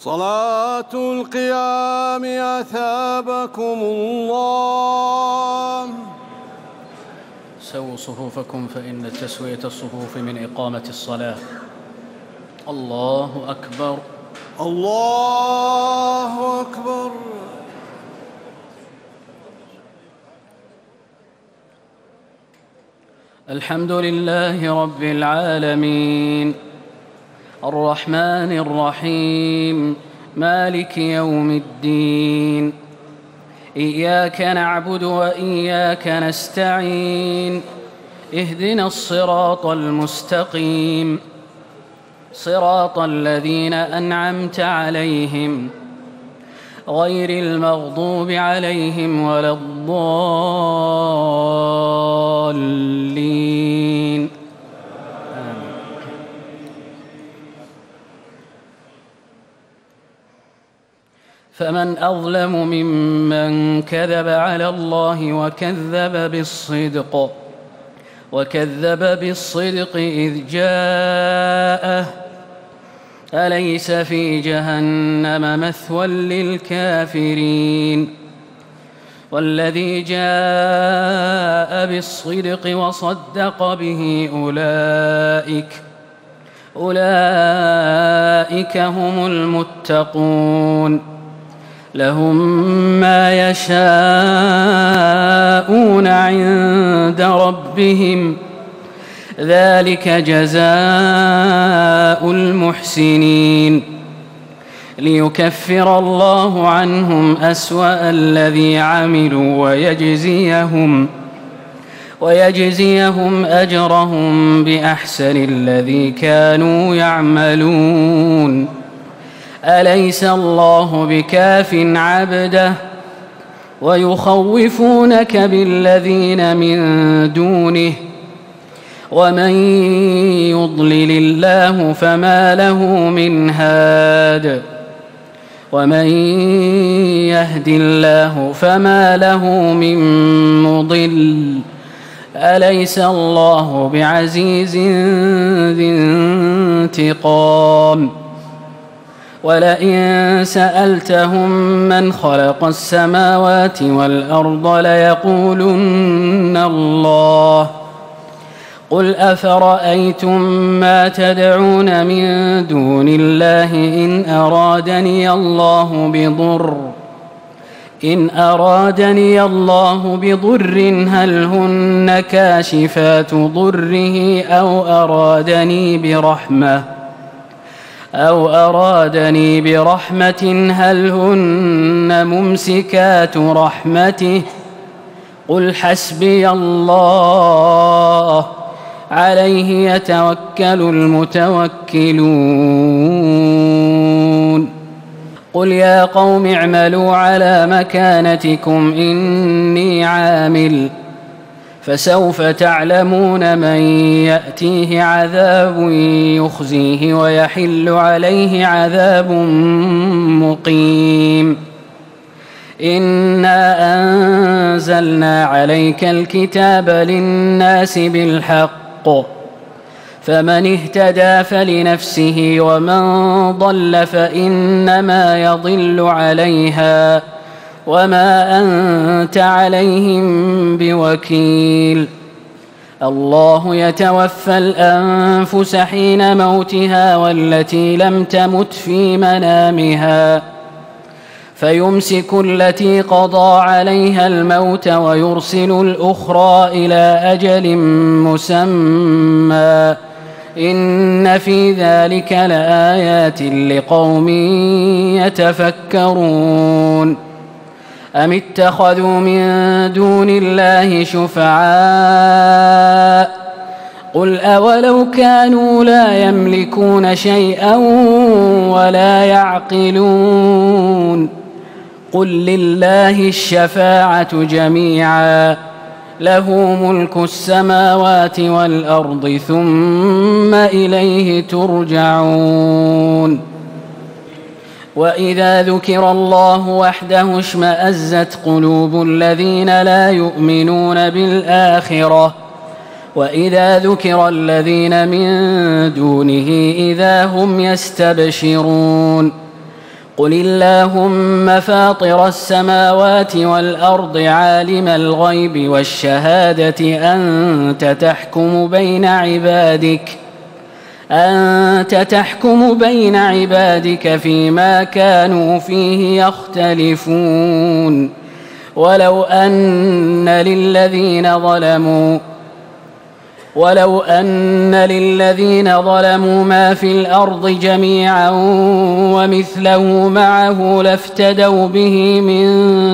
صلاة القيام أثابكم الله. سووا صفوفكم فإن تسوية الصفوف من إقامة الصلاة. الله أكبر. الله أكبر. الحمد لله رب العالمين الرحمن الرحيم مالك يوم الدين. إياك نعبد وإياك نستعين. اهدنا الصراط المستقيم صراط الذين أنعمت عليهم غير المغضوب عليهم ولا الضالين. فمن أظلم ممن كذب على الله وكذب بالصدق إذ جاءه أليس في جهنم مثوى للكافرين. والذي جاء بالصدق وصدق به أولئك هم المتقون. لهم ما يشاءون عند ربهم ذلك جزاء المحسنين. ليكفر الله عنهم أسوأ الذي عملوا ويجزيهم أجرهم بأحسن الذي كانوا يعملون. أليس الله بكاف عبده ويخوفونك بالذين من دونه ومن يضلل الله فما له من هاد ومن يهد الله فما له من مضل. أليس الله بعزيز ذي انتقام. ولئن سألتهم من خلق السماوات والأرض ليقولن الله. قل أفرأيتم ما تدعون من دون الله إن أرادني الله بضر هل هن كاشفات ضره أو أرادني برحمة هل هن ممسكات رحمته. قل حسبي الله عليه يتوكل المتوكلون. قل يا قوم اعملوا على مكانتكم إني عامل فسوف تعلمون من يأتيه عذاب يخزيه ويحل عليه عذاب مقيم. إنا أنزلنا عليك الكتاب للناس بالحق فمن اهتدى فلنفسه ومن ضل فإنما يضل عليها وما أنت عليهم بوكيل. الله يتوفى الأنفس حين موتها والتي لم تمت في منامها فيمسك التي قضى عليها الموت ويرسل الأخرى إلى أجل مسمى. إن في ذلك لآيات لقوم يتفكرون. أم اتخذوا من دون الله شفعاء قل أولو كانوا لا يملكون شيئا ولا يعقلون. قل لله الشفاعة جميعا له ملك السماوات والأرض ثم إليه ترجعون. وإذا ذكر الله وحده اشمأزت قلوب الذين لا يؤمنون بالآخرة وإذا ذكر الذين من دونه إذا هم يستبشرون. قل اللهم فاطر السماوات والأرض عالم الغيب والشهادة أنت تحكم بين عبادك فيما كانوا فيه يختلفون ولو أن للذين ظلموا ما في الأرض جميعا ومثله معه لافتدوا به من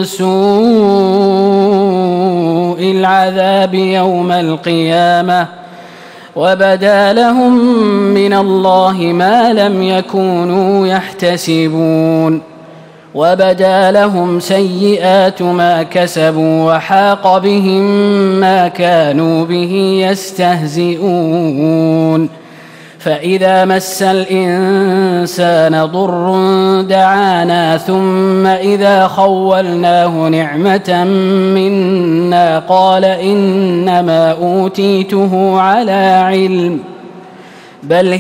سوء العذاب يوم القيامة وبدا لهم من الله ما لم يكونوا يحتسبون وبدا لهم سيئات ما كسبوا وحاق بهم ما كانوا به يستهزئون فإذا مس الإنسان ضر دعانا ثم إذا خولناه نعمة منا قال إنما أوتيته على علم بل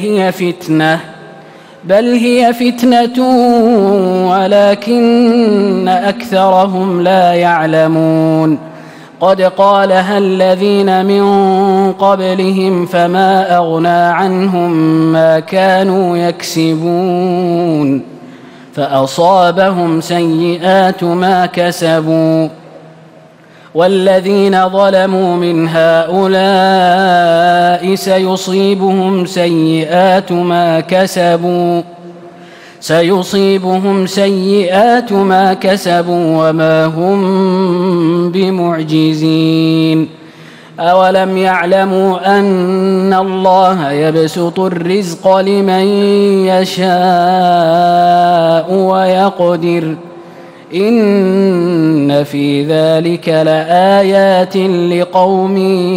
هي فتنة ولكن أكثرهم لا يعلمون قد قالها الذين من قبلهم فما أغنى عنهم ما كانوا يكسبون فأصابهم سيئات ما كسبوا والذين ظلموا من هؤلاء سيصيبهم سيئات ما كسبوا وما هم بمعجزين أولم يعلموا أن الله يبسط الرزق لمن يشاء ويقدر إن في ذلك لآيات لقوم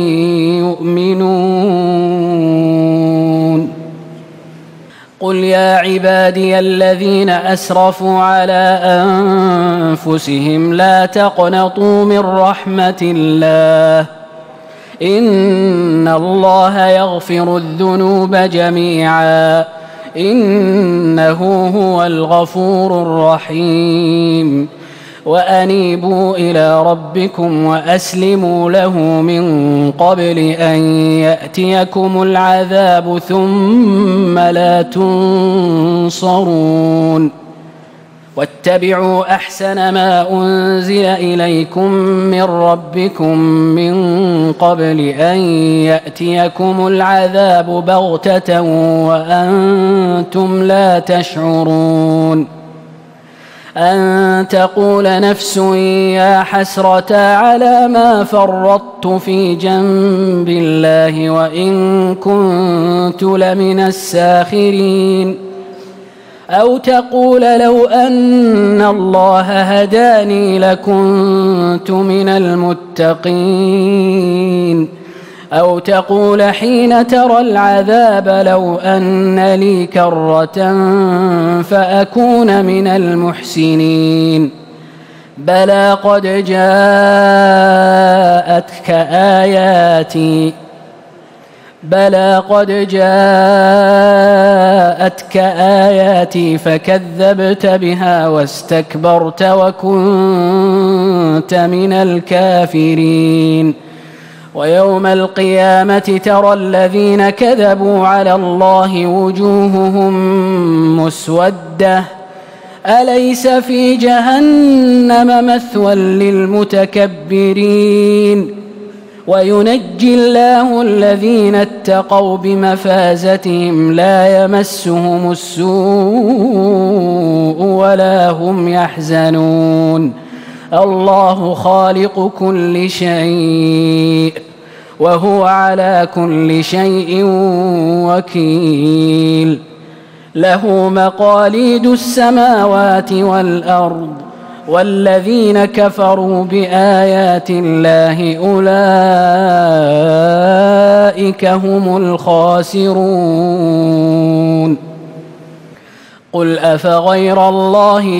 يؤمنون قل يا عبادي الذين أسرفوا على أنفسهم لا تقنطوا من رحمة الله إن الله يغفر الذنوب جميعا إنه هو الغفور الرحيم وأنيبوا إلى ربكم وأسلموا له من قبل أن يأتيكم العذاب ثم لا تنصرون واتبعوا أحسن ما أنزل إليكم من ربكم من قبل أن يأتيكم العذاب بغتة وأنتم لا تشعرون أن تقول نفس يا حسرة على ما فرطت في جنب الله وإن كنت لمن الساخرين أو تقول لو أن الله هداني لكنت من المتقين أو تقول حين ترى العذاب لو أن لي كرة فأكون من المحسنين بلى قد جاءتك آياتي فكذبت بها واستكبرت وكنت من الكافرين ويوم القيامة ترى الذين كذبوا على الله وجوههم مسودة أليس في جهنم مثوى للمتكبرين وينجي الله الذين اتقوا بمفازتهم لا يمسهم السوء ولا هم يحزنون الله خالق كل شيء وهو على كل شيء وكيل له مقاليد السماوات والأرض والذين كفروا بآيات الله أولئك هم الخاسرون قل أفغير الله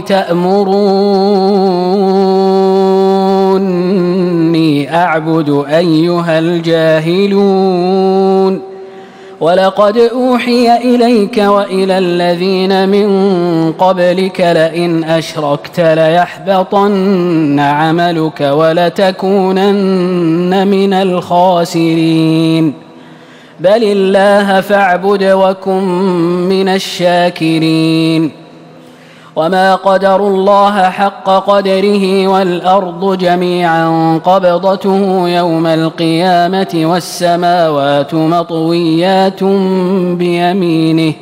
تأمروني أعبد أيها الجاهلون ولقد أوحي إليك وإلى الذين من قبلك لئن أشركت ليحبطن عملك ولتكونن من الخاسرين بل الله فاعبد وكن من الشاكرين وما قدروا الله حق قدره والأرض جميعا قبضته يوم القيامة والسماوات مطويات بيمينه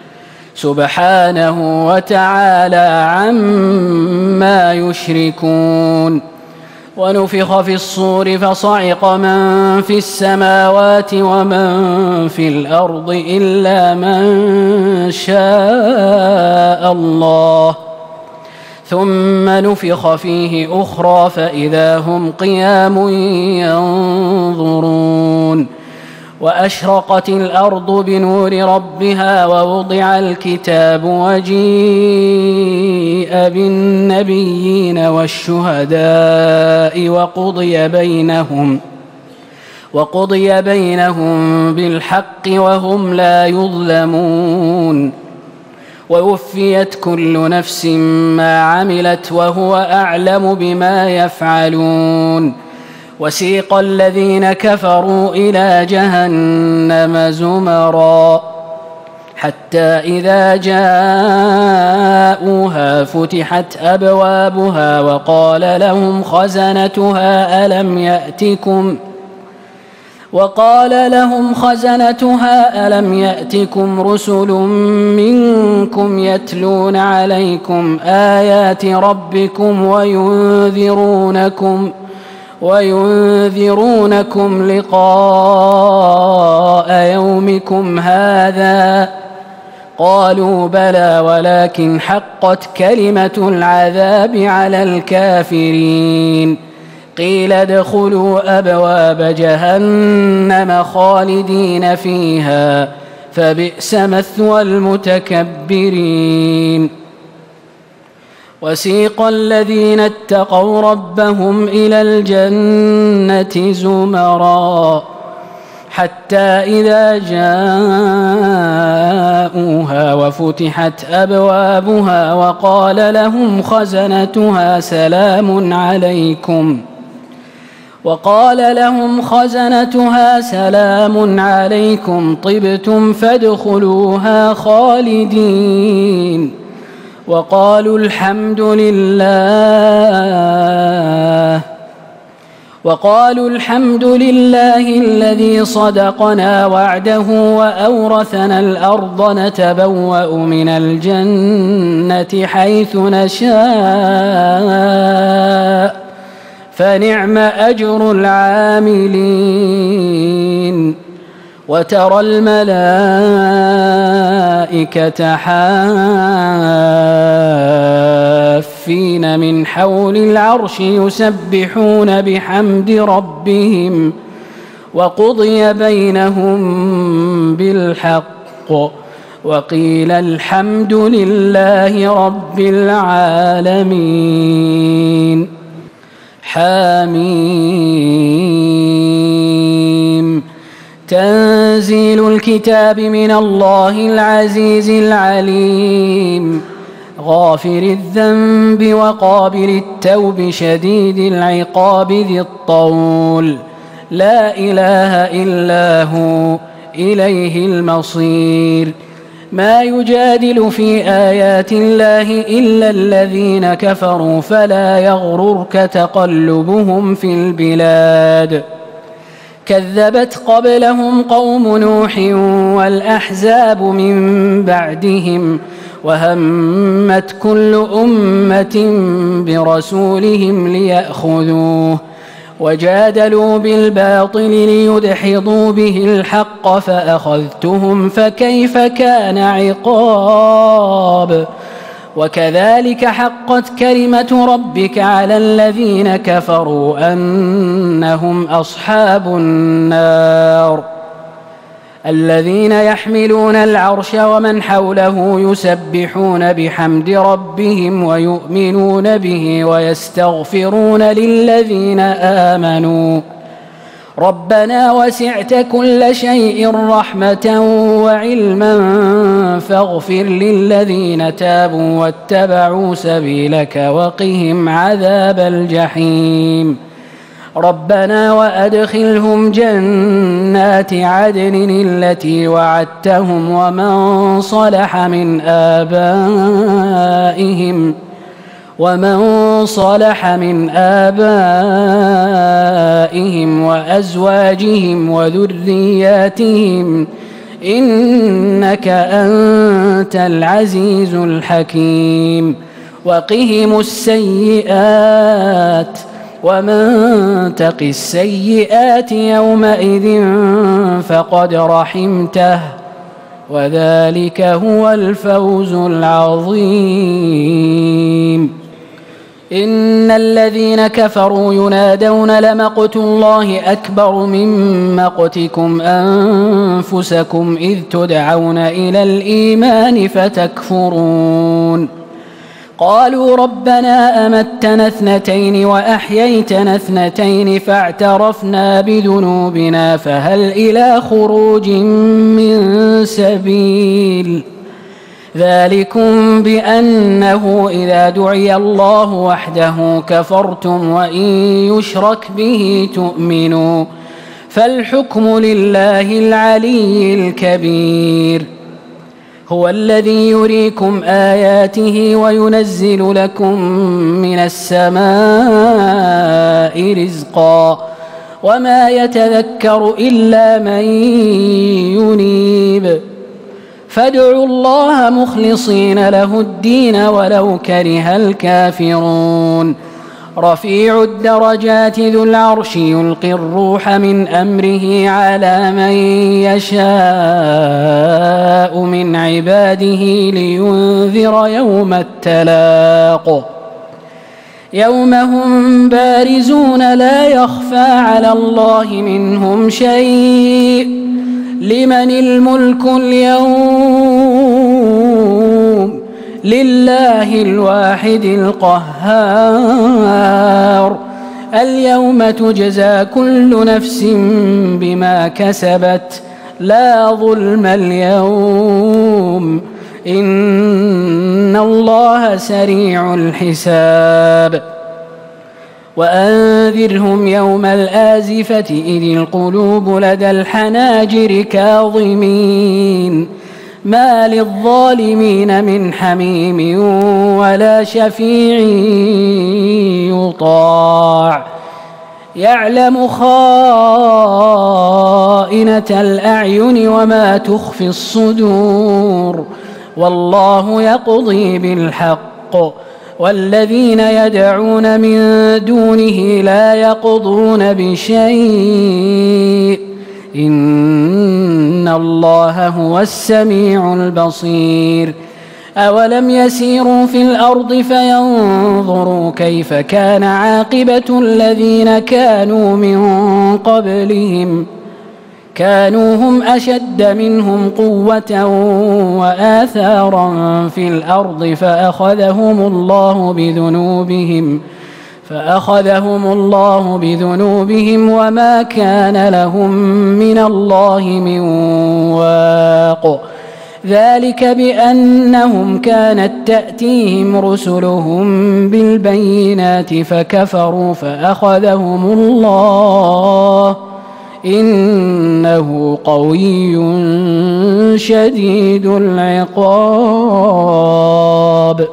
سبحانه وتعالى عما يشركون ونفخ في الصور فصعق من في السماوات ومن في الأرض إلا من شاء الله ثم نفخ فيه أخرى فإذا هم قيام ينظرون وأشرقت الأرض بنور ربها ووضع الكتاب وجيء بالنبيين والشهداء وقضي بينهم بالحق وهم لا يظلمون ووفيت كل نفس ما عملت وهو أعلم بما يفعلون وسيق الذين كفروا إلى جهنم زمرا حتى إذا جاءوها فتحت أبوابها وقال لهم خزنتها ألم يأتكم رسل منكم يتلون عليكم آيات ربكم وينذرونكم لقاء يومكم هذا قالوا بلى ولكن حقت كلمة العذاب على الكافرين قيل ادخلوا أبواب جهنم خالدين فيها فبئس مثوى المتكبرين وسيق الذين اتقوا ربهم إلى الجنة زمرا حتى إذا جاءوها وفتحت أبوابها وقال لهم خزنتها سلام عليكم طبتم فادخلوها خالدين وقالوا الحمد لله الذي صدقنا وعده وأورثنا الأرض نتبوأ من الجنة حيث نشاء فنعم أجر العاملين وترى الملائكة حافين من حول العرش يسبحون بحمد ربهم وقضي بينهم بالحق وقيل الحمد لله رب العالمين حميم تنزيل الكتاب من الله العزيز العليم غافر الذنب وقابل التوب شديد العقاب ذي الطول لا إله إلا هو إليه المصير ما يجادل في آيات الله إلا الذين كفروا فلا يغررك تقلبهم في البلاد كذبت قبلهم قوم نوح والأحزاب من بعدهم وهمت كل أمة برسولهم ليأخذوه وجادلوا بالباطل ليدحضوا به الحق فأخذتهم فكيف كان عقاب وكذلك حقت كلمة ربك على الذين كفروا أنهم أصحاب النار الذين يحملون العرش ومن حوله يسبحون بحمد ربهم ويؤمنون به ويستغفرون للذين آمنوا ربنا وسعت كل شيء رحمة وعلما فاغفر للذين تابوا واتبعوا سبيلك وقهم عذاب الجحيم ربنا وأدخلهم جنات عدن التي وعدتهم ومن صلح من آبائهم وأزواجهم وذرياتهم إنك أنت العزيز الحكيم وقهم السيئات ومن تق السيئات يومئذ فقد رحمته وذلك هو الفوز العظيم إن الذين كفروا ينادون لمقت الله أكبر من مقتكم أنفسكم إذ تدعون إلى الإيمان فتكفرون قالوا ربنا أمتنا 2 وأحييتنا 2 فاعترفنا بذنوبنا فهل إلى خروج من سبيل ذلكم بأنه إذا دعي الله وحده كفرتم وإن يشرك به تؤمنوا فالحكم لله العلي الكبير هو الذي يريكم آياته وينزل لكم من السماء رزقا وما يتذكر إلا من ينيب فادعوا الله مخلصين له الدين ولو كره الكافرون رفيع الدرجات ذو العرش يلقي الروح من أمره على من يشاء من عباده لينذر يوم التلاق يوم هم بارزون لا يخفى على الله منهم شيء لمن الملك اليوم لله الواحد القهار اليوم تجزى كل نفس بما كسبت لا ظلم اليوم إن الله سريع الحساب وأنذرهم يوم الآزفة إذ القلوب لدى الحناجر كاظمين ما للظالمين من حميم ولا شفيع يطاع يعلم خائنة الأعين وما تخفي الصدور والله يقضي بالحق والذين يدعون من دونه لا يقضون بشيء إن الله هو السميع البصير أولم يسيروا في الأرض فينظروا كيف كان عاقبة الذين كانوا من قبلهم كانوا هم أشد منهم قوة وآثارا في الأرض فأخذهم الله بذنوبهم وما كان لهم من الله من واق ذلك بأنهم كانت تأتيهم رسلهم بالبينات فكفروا فأخذهم الله إنه قوي شديد العقاب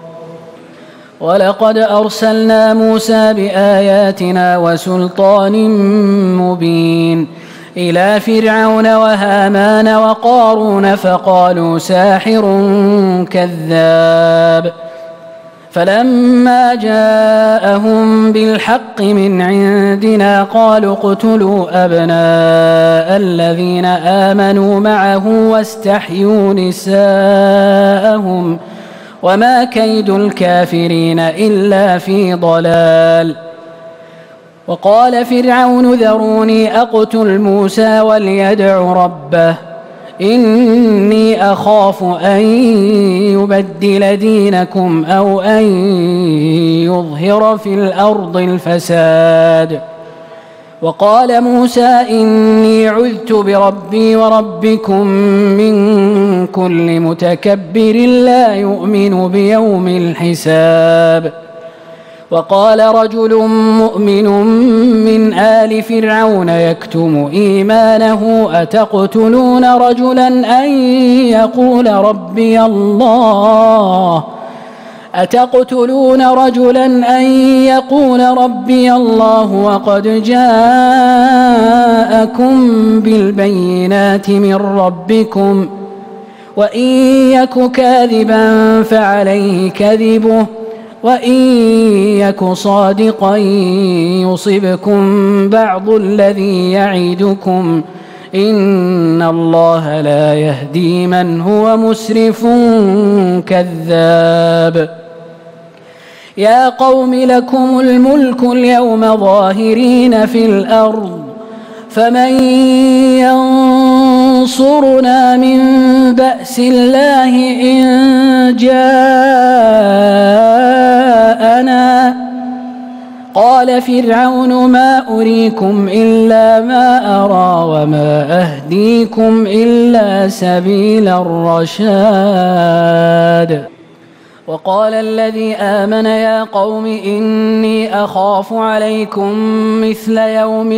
ولقد أرسلنا موسى بآياتنا وسلطان مبين إلى فرعون وهامان وقارون فقالوا ساحر كذاب فلما جاءهم بالحق من عندنا قالوا اقتلوا أبناء الذين آمنوا معه واستحيوا نساءهم وما كيد الكافرين إلا في ضلال وقال فرعون ذروني أقتل موسى وليدع ربه إني أخاف أن يبدل دينكم أو أن يظهر في الأرض الفساد وقال موسى إني عذت بربي وربكم من كل متكبر لا يؤمن بيوم الحساب. وقال رجل مؤمن من آل فرعون يكتم إيمانه أتقتلون رجلا أن يقول ربي الله وقد جاءكم بالبينات من ربكم وإن يك كاذبا فعليه كذبه وإن يك صادقا يصبكم بعض الذي يعدكم إن الله لا يهدي من هو مسرف كذاب. يا قوم لكم الملك اليوم ظاهرين في الأرض فمن ينصرنا من بأس الله إن جاءنا. قال فرعون ما أريكم إلا ما أرى وما أهديكم إلا سبيل الرشاد. وقال الذي آمن يا قوم إني أخاف عليكم مثل يوم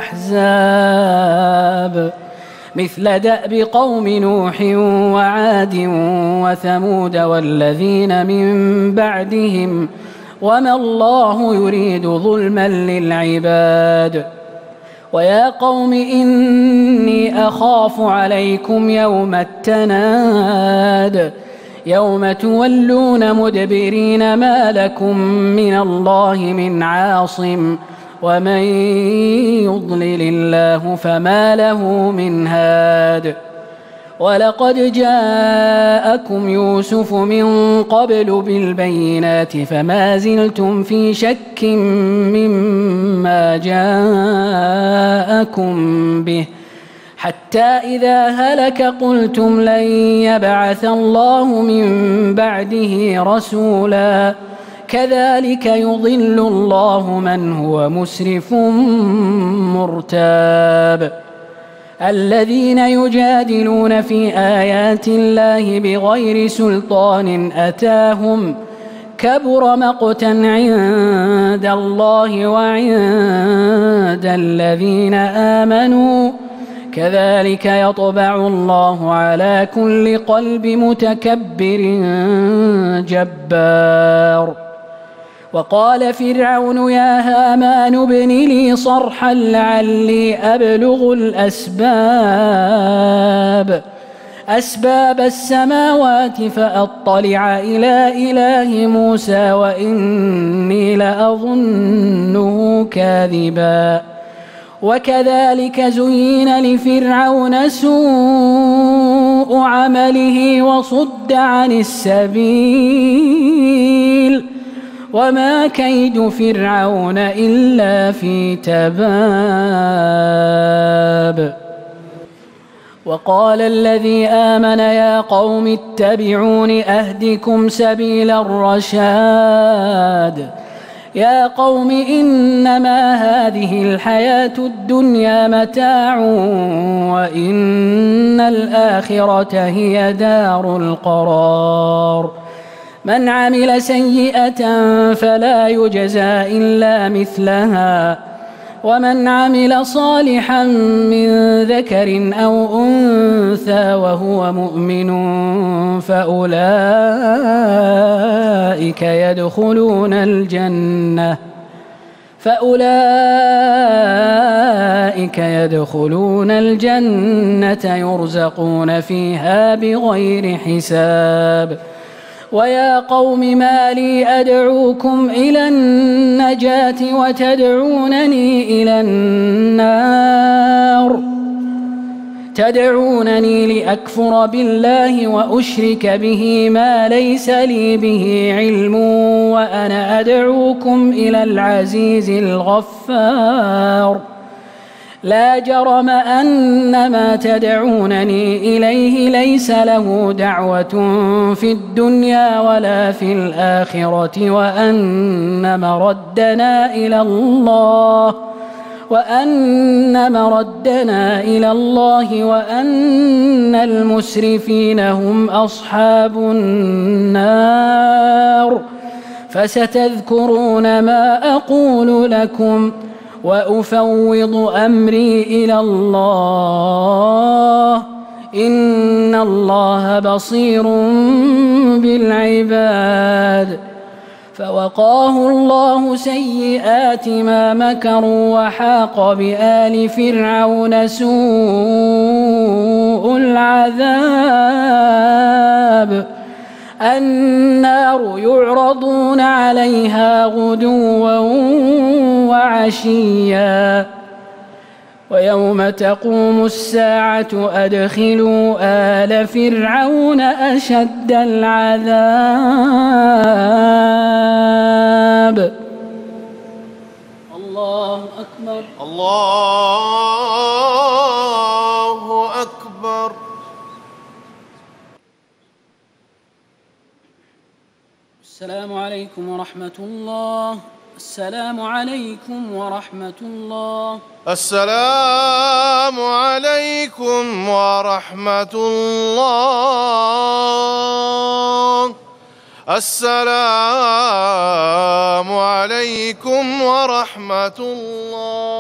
الأحزاب مثل دأب قوم نوح وعاد وثمود والذين من بعدهم وما الله يريد ظلما للعباد. ويا قوم إني أخاف عليكم يوم التناد يوم تولون مدبرين ما لكم من الله من عاصم ومن يضلل الله فما له من هاد. ولقد جاءكم يوسف من قبل بالبينات فما زلتم في شك مما جاءكم به حتى إذا هلك قلتم لن يبعث الله من بعده رسولا كذلك يضل الله من هو مسرف مرتاب. الذين يجادلون في آيات الله بغير سلطان أتاهم كبر مقتا عند الله وعند الذين آمنوا كذلك يطبع الله على كل قلب متكبر جبار. وقال فرعون يا هامان ابن لي صرحا لعلي أبلغ أسباب السماوات فأطلع إلى إله موسى وإني لأظنه كاذبا. وكذلك زين لفرعون سوء عمله وصد عن السبيل وما كيد فرعون إلا في تباب. وقال الذي آمن يا قوم اتبعون أهدكم سبيل الرشاد. يا قوم إنما هذه الحياة الدنيا متاع وإن الآخرة هي دار القرار. من عمل سيئة فلا يجزى إلا مثلها ومن عمل صالحا من ذكر أو أنثى وهو مؤمن فأولئك يدخلون الجنة يرزقون فيها بغير حساب. ويا قوم ما لي أدعوكم إلى النجاة وتدعونني إلى النار تدعونني لأكفر بالله وأشرك به ما ليس لي به علم وأنا أدعوكم إلى العزيز الغفار. لا جرم أن ما تدعونني إليه ليس له دعوة في الدنيا ولا في الآخرة وأن مردنا إلى الله وأن مردنا إلى الله وأن المسرفين هم أصحاب النار. فستذكرون ما أقول لكم وأفوض أمري إلى الله إن الله بصير بالعباد. فوقاه الله سيئات ما مكروا وحاق بآل فرعون سوء العذاب. النار يعرضون عليها غدوا وعشيا ويوم تقوم الساعة أدخلوا آل فرعون أشد العذاب. الله أكبر. الله أكبر. السلام عليكم ورحمة الله. السلام عليكم ورحمة الله. السلام عليكم ورحمة الله. السلام عليكم ورحمة الله.